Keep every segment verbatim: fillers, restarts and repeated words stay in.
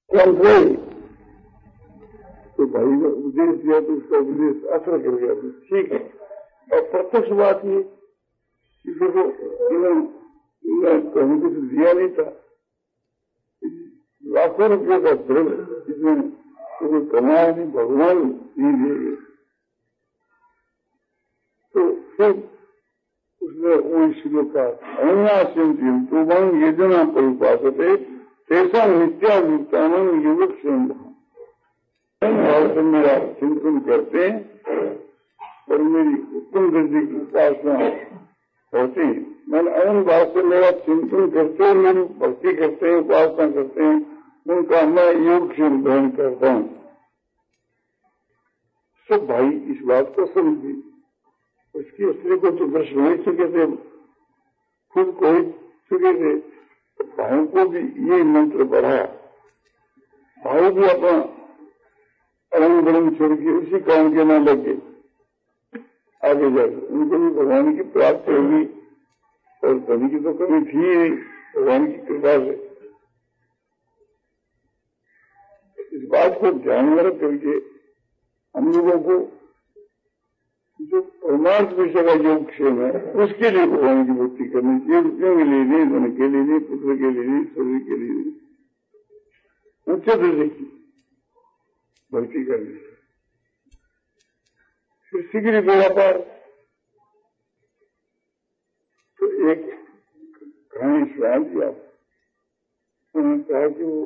कल गए तो भाई ने उपदेश दिया तो उसका उपदेश असर कर गया तो ठीक है। और प्रत्यक्ष बात ये किसी को कहीं कुछ दिया नहीं था, लाखों रुपये का द्रव्य इसमें तो कमाया नहीं, भगवान नहीं दिए। तो फिर उसने वो श्लोक का अनाश्यम तो मन योजना परिपासते ऐसा नित्याभियुक्तान युवक भाव से मेरा चिंतन करते हैं और मेरी उत्तम गति की उपासना होती है। मैंने अन भाव से मेरा चिंतन करते हैं, मेरी भक्ति करते हैं, उपासना करते हैं, उनका मैं योग से ग्रहण करता हूँ। सब भाई इस बात को समझी। उसकी स्त्री को तो दर्शन हो चुके थे, खुद को ही चुके थे, तो भाइयों को भी ये मंत्र बढ़ाया। भाई भी अपना रंग बरंग छोड़ के उसी काम के न लगे आगे जाकर उनको भी भगवान की प्राप्ति होगी। और कभी की तो कभी थी भगवान की कृपा से। इस बात को ध्यान में रख करके हम लोगों को जो परमार्थ विषय का योग क्षेम है उसके लिए भगवान की भक्ति करनी चाहिए। रुपयों के लिए नहीं, धन के लिए नहीं, पुत्र के लिए नहीं, शरीर के लिए नहीं, उच्च दर्जे की भक्ति करनी है। फिर शीघ्र बेड़ा पार। तो एक कहानी सुना दिया, उन्होंने कहा कि वो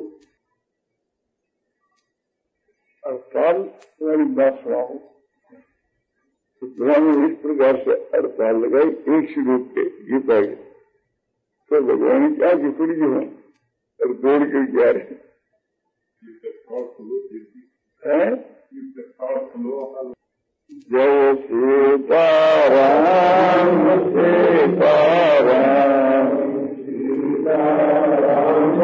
अड़ताल तुम्हारी बात सुनाओ। तो भगवान ने इस प्रकार से अड़ताल लगाई एक श्लोक के गीता के। तो भगवान ने क्या कि फिर जो है और दौड़ कर क्या है जय सीताराम सीताराम सीताराम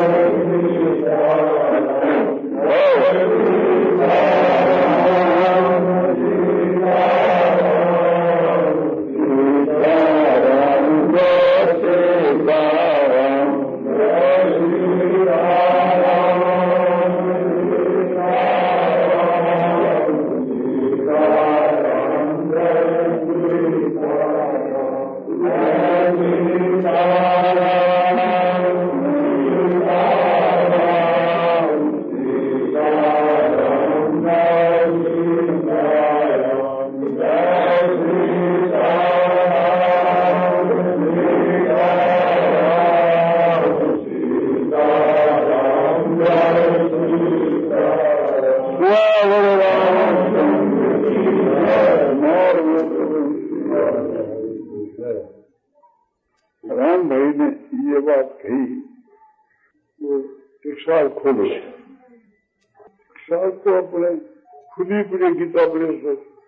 राम भाई ने ये बात कही, वो टिक्साल खोलो, टिक्साल तो अपने खुली खुली गीता प्रेस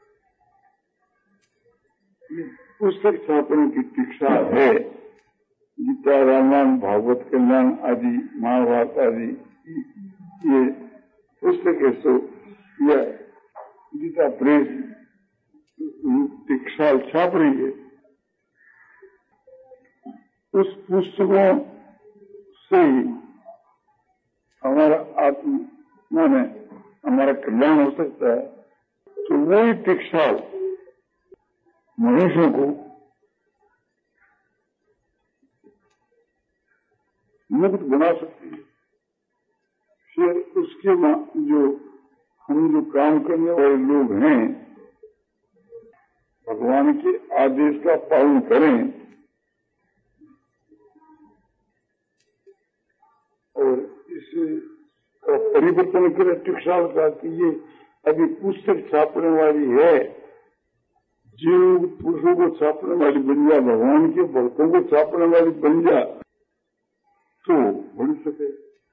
पुस्तक छापने की टिक्साल है। गीता, रामायण, भागवत कल्याण आदि, महाभारत आदि ये पुस्तक सो यह गीता प्रेस टिक्साल छाप रही है। उस पुस्तकों से ही हमारा आत्मा में हमारा कल्याण हो सकता है। तो वही टिक्साल मनुष्य को मुक्त बना सकती है। फिर उसके जो हम जो काम करने वाले लोग हैं, भगवान के आदेश का पालन करें और इसे परिवर्तन करें टिक्साल का कि ये अभी पुस्तक छापने वाली है, जीव पुरुषों को छापने वाली बन जा, भगवान के भक्तों को छापने वाली बन जा तो बन सके।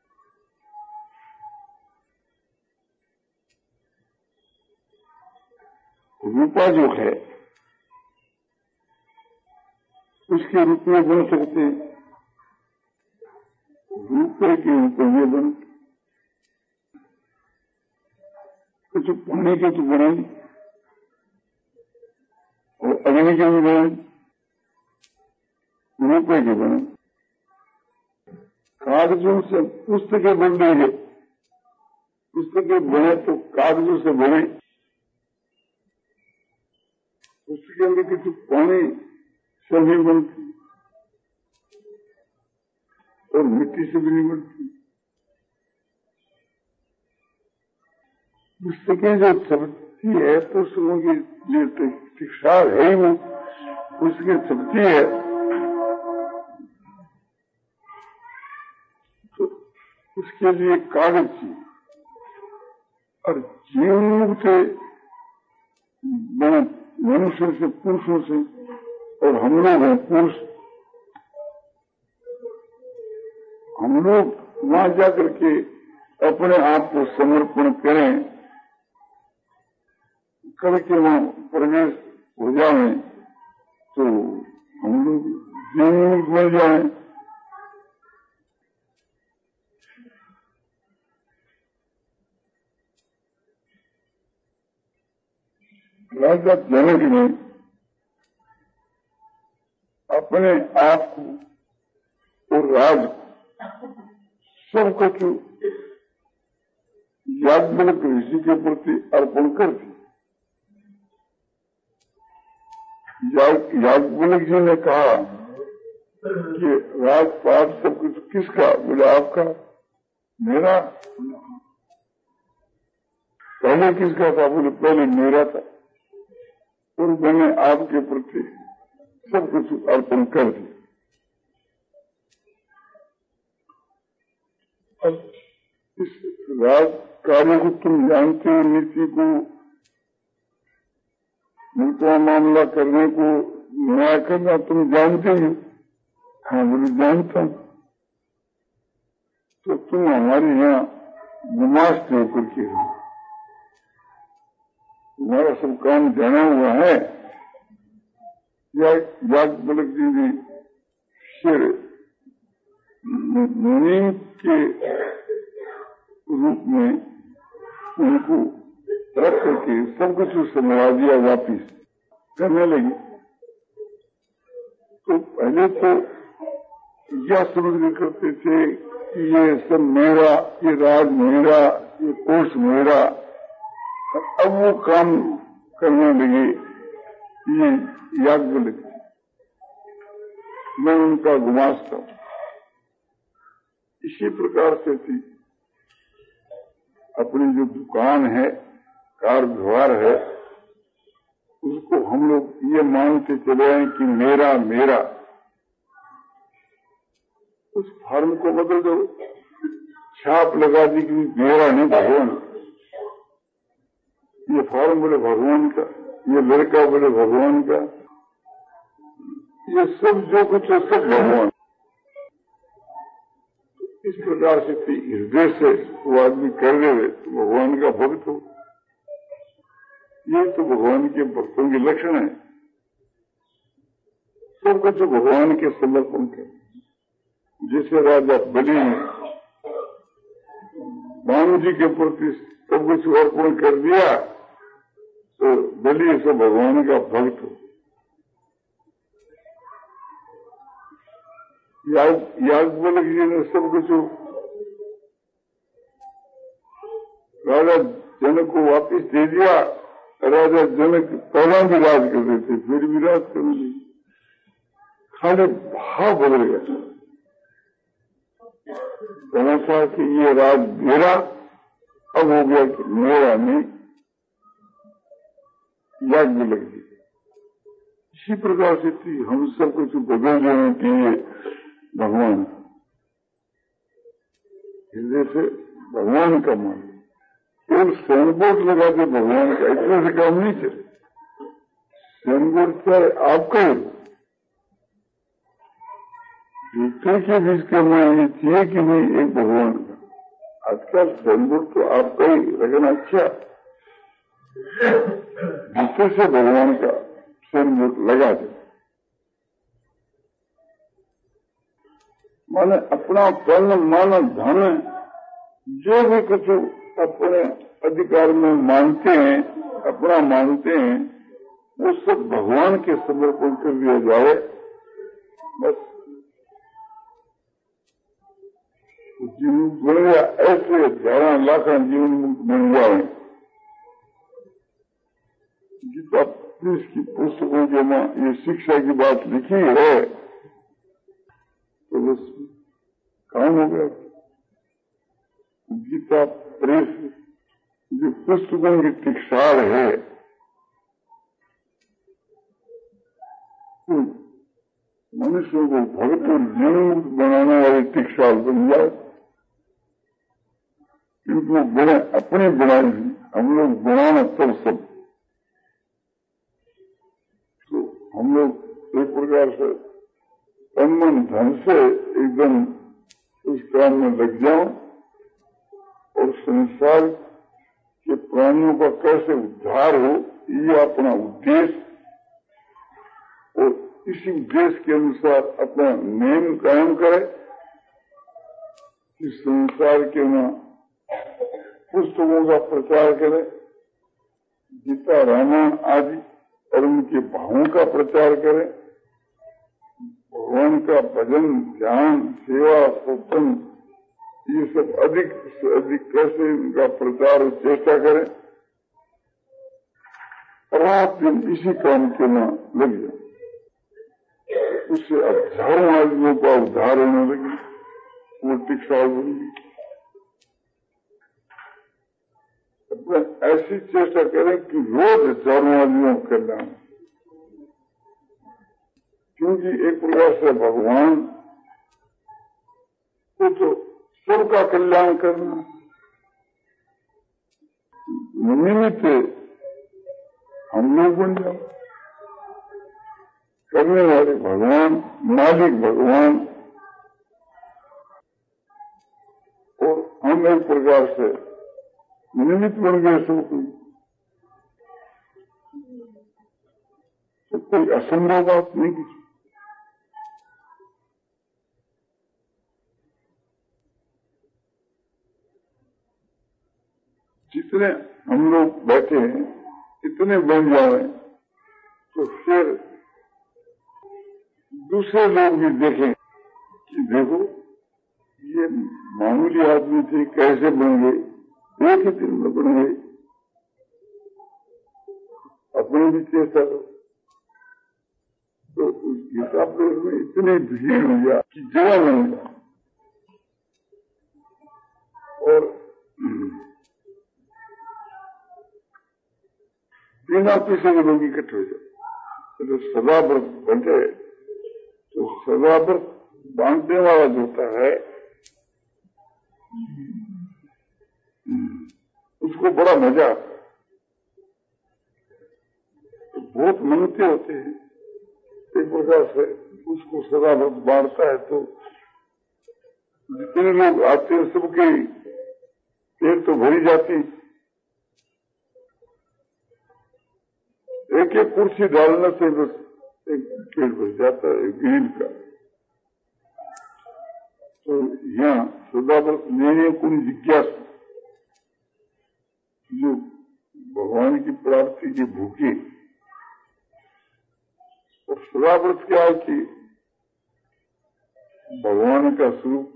रूपा जो है उसके रूप में बन सकते हैं, रूपे के रूप में बन कुछ पानी के तो बनाए और अग्नि के भी बनाए, रूपे के बने। कागजों से पुस्तकें बन रही है, पुस्तकें बने तो कागजों से बने, पुस्तकें में किसी पानी से नहीं बनती और मिट्टी से भी नहीं बनती। पुस्तकें जो छपती है पुस्तकों की जो शिक्षा है ही वो पुस्तकें छपती है तो उसके लिए कागज चाहिए और जीवन से मनुष्य से पुरुषों से और हम लोग हैं पुरुष, हम लोग वहां जाकर के अपने आप को समर्पण करें करके वहां प्रवेश हो जाए तो हम लोग जीवन बन जाए। राजा जनक ने अपने आप को और राज सब कुछ याज्ञवल्क्य ऋषि के प्रति अर्पण कर दी। याज्ञवल्क्य जी ने कहा कि राजपाट सब कुछ किसका? बोले आपका। मेरा? पहले किसका था? बोले पहले मेरा था और मैंने आपके प्रति सब कुछ अर्पण कर दिया। अब इस राज कार्य को तुम जानते हो, नीति को, नीति मामला करने को, न्याय करना तुम जानते हो? हाँ बोले जानता हूं। तो तुम हमारे यहाँ गुमास्ते होकर के हो, तुम्हारा सब काम जाना हुआ है। याज्ञवल्क्य जी ने फिर नीम के रूप में उनको रख करके सब कुछ संभाल दिया, वापिस करने लगे। तो पहले तो यह समझ करते थे कि ये सब मेरा, ये राज मेरा, ये कोष मेरा। अब वो काम करने लगे ये याज्ञवल्क्य, मैं उनका गुमास्ता हूं। इसी प्रकार से थी अपनी जो दुकान है, कार व्यवहार है, उसको हम लोग ये मानते चले आए कि मेरा मेरा। उस फॉर्म को बदल दो, छाप लगा दी कि मेरा नहीं भगवान। ये फॉर्म बोले भगवान का, ये लड़का बोले भगवान का, ये सब जो कुछ है सब भगवान। इस प्रकार से हृदय से वो आदमी कर देवे तो भगवान का भक्त हो। ये तो भगवान के भक्तों के लक्षण है, सब कुछ भगवान के समर्पण कर। जैसे राजा बलि भानु जी के प्रति सब कुछ अर्पण कर दिया तो बलि से भगवान का भक्त हो। याज्ञवल्क्य जी ने सब कुछ राजा जनक को वापिस दे दिया। राजा जनक पहला भी राज करते थे, फिर भी राज करने लगे, खाली भाव बदल गया। कहना था कि ये राज मेरा, अब हो गया कि मेरा नहीं, याज्ञवल्क्य जी। इसी प्रकार से थी हम सब कुछ बदल जाने के लिए भगवान, हृदय से भगवान का मान और सैनबोर्ड लगा के भगवान का, इतने से काम नहीं चले। सैनबोर्ड चाहे आपका ही दूसरे के बीच का मायने चाहिए कि नहीं एक भगवान का। आजकल सैनबोर्ड तो आपका ही रखना अच्छा, दूसरे से भगवान का सैनबोर्ड लगा दे। माने अपना तन मन धन जो भी कुछ अपने अधिकार में मानते हैं, अपना मानते हैं, वो सब भगवान के समर्पण कर दिया जाए। बस तो जीवन बन गया, ऐसे हजारा लाखा जीवन मुक्त बन जाए। गीता प्रेस की पुस्तकों के मां ये शिक्षा की बात लिखी है तो बस काम हो गया। गीता प्रेस जो पुस्तकों की टिकसार है तो मनुष्यों को भरपूर जीवन बनाने वाली टिकसार बन जाए, क्योंकि वो बने अपनी बनाई हम लोग बनाना तब सब। तो हम लोग एक प्रकार से तन मन धन से एकदम उस काम में लग जाओ और संसार के प्राणियों का कैसे उद्धार हो ये अपना उद्देश्य, और इसी उद्देश्य के अनुसार अपना नियम कायम करे कि संसार के न पुस्तकों का प्रचार करे, गीता रामायण आदि और उनके भावों का प्रचार करे, भगवान का भजन ध्यान सेवा सत्संग ये सब अधिक से अधिक कैसे इनका प्रचार और चेष्टा करें, रात दिन इसी काम के न लग जाए। उससे हजारों आदमियों का उद्धार होने लगी, वो टिकसार बनेगी। ऐसी चेष्टा करें कि रोज हजारों आदमियों का कल्याण, क्योंकि एक प्रकार से भगवान को तो सबका कल्याण करना निमित्त हम लोग बन जाओ, करने वाले भगवान मालिक भगवान, और हम एक प्रकार से निमित्त बन गए सब कोई। तो कोई असंभव बात नहीं की। जितने हम लोग बैठे हैं इतने बन जाए तो फिर दूसरे लोग भी देखें कि देखो ये मामूली आदमी थे कैसे बन गए, एक ही दिन में बन गए। अपने भी चेष्टा करो। तो उस गीता प्रेस में इतनी भीड़ हो गया कि जगह बन गया, और बिना पैसे के लोग इकट्ठे हो जाए। तो सदा व्रत बैठे तो सदा व्रत बांटने वाला जो होता है उसको बड़ा मजा आता है। तो बहुत मनते होते हैं, एक प्रकार से उसको सदा व्रत बांटता है तो जितने लोग आते हैं सबके पेट तो भरी जाती। एक एक कुर्सी डालने से बस एक पेट भर जाता है गरीब का। तो यहाँ सदाव्रत लेने कोई जिज्ञासा जो भगवान की प्राप्ति की भूखे, और सदाव्रत क्या है कि भगवान का स्वरूप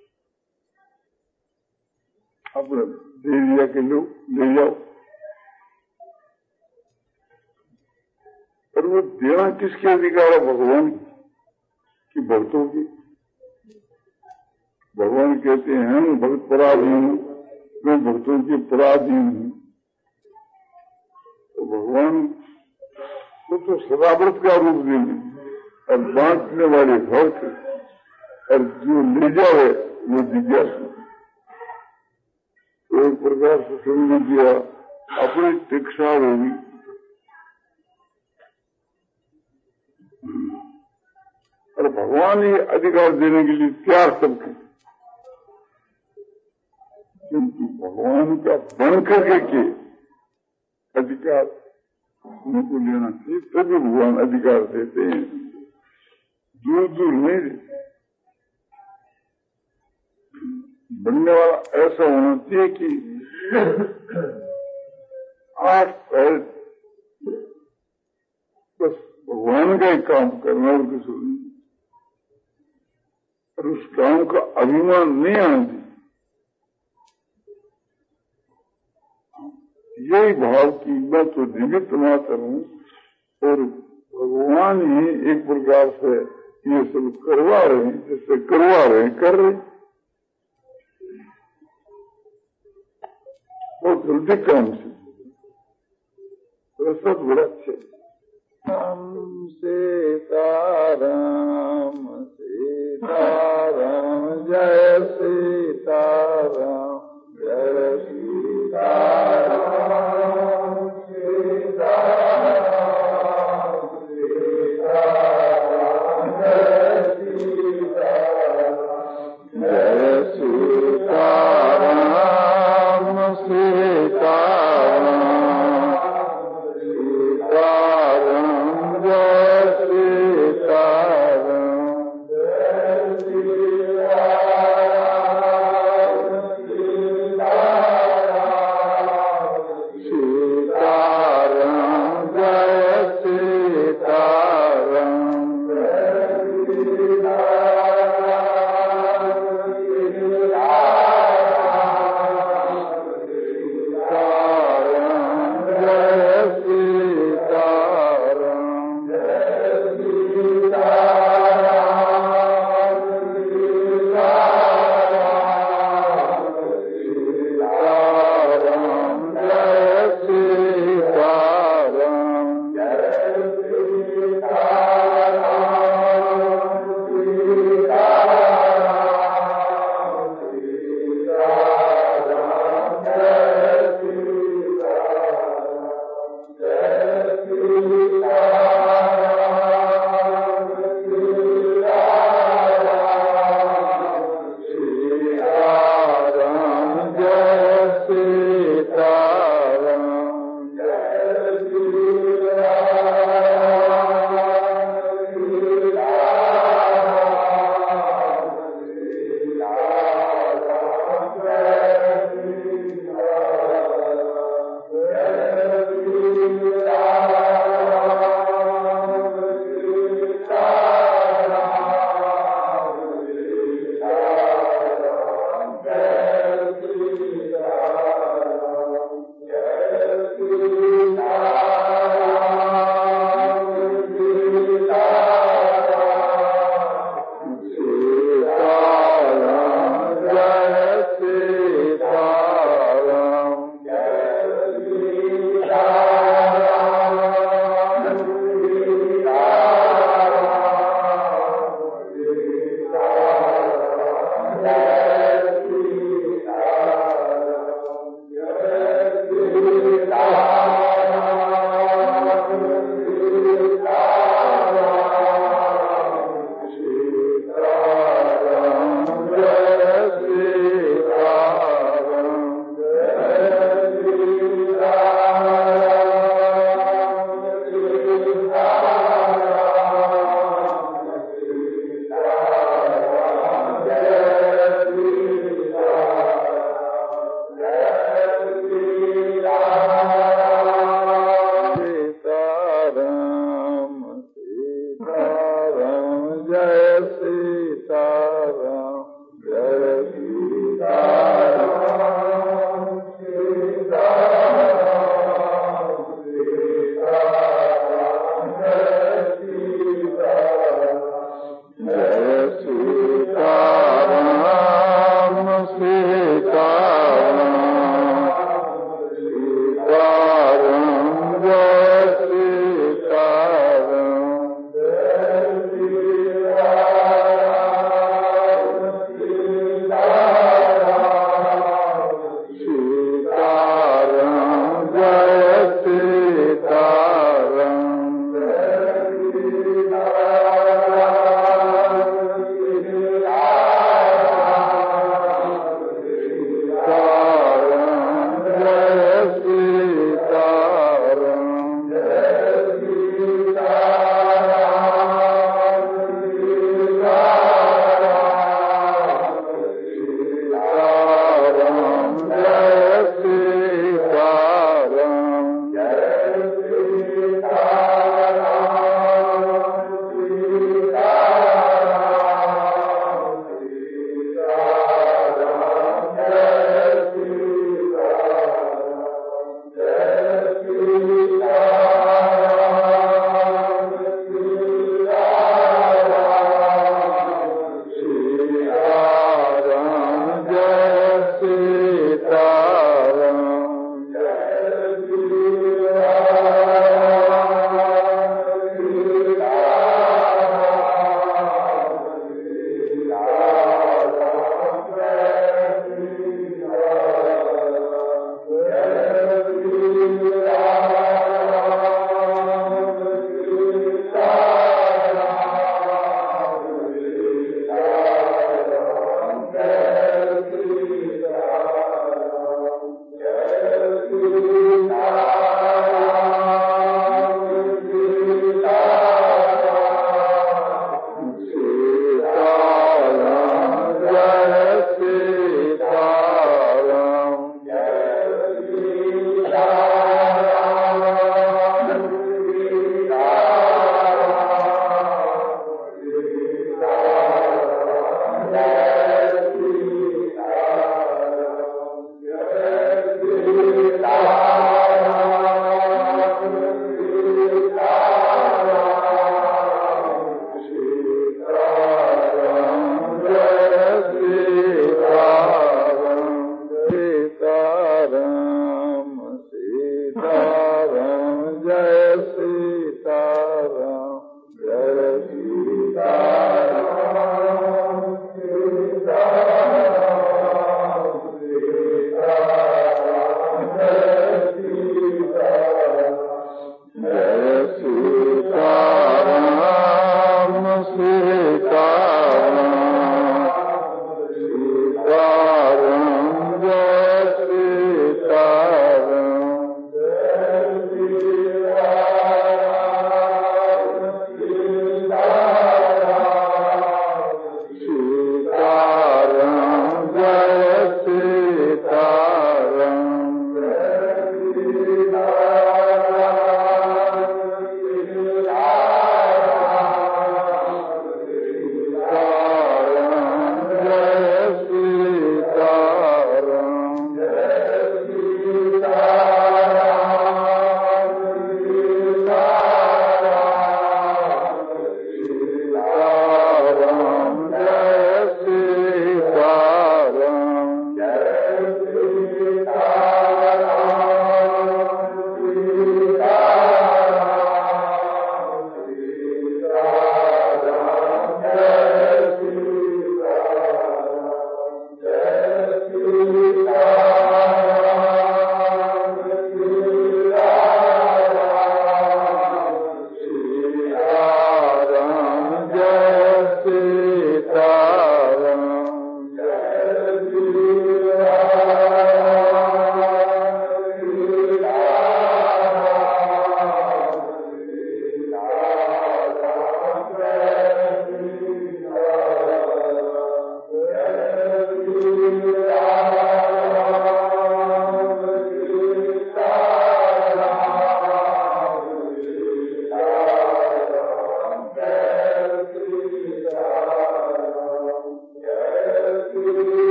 अपने दे दिया के लोग ले जाओ। और वो देना किसके अधिकार है? भगवान की, भक्तों की। भगवान कहते हैं हम भक्त पराधीन हूं, मैं भक्तों की पराधीन हूं। तो भगवान को तो सदाव्रत का रूप देंगे और बांटने वाले भक्त, और जो ले जाए वो जिज्ञासु। तो एक प्रकार से समझ दिया अपनी शिक्षा होगी। और भगवान ही अधिकार देने के लिए तैयार सबके, क्योंकि भगवान का बन करके के अधिकार उनको लेना चाहिए, तभी भगवान अधिकार देते हैं, दूर दूर नहीं देते। बनने वाला ऐसा होना चाहिए कि आठ पैर बस भगवान का ही काम करना और किसी नहीं। और उस काम का अभिमान नहीं आती। यही भाव की मैं तो निमित्त मात्र हूँ और भगवान ही एक प्रकार से ये सब करवा रहे हैं, जिससे करवा रहे हैं कर रहे बहुत जल्दी काम से सब बड़ा अच्छे। राम सीताराम सीताराम जय सीताराम जय सीताराम सीताराम सीताराम जय सीताराम जय सीताराम सीताराम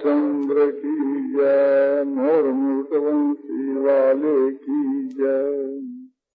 रामचंद्र की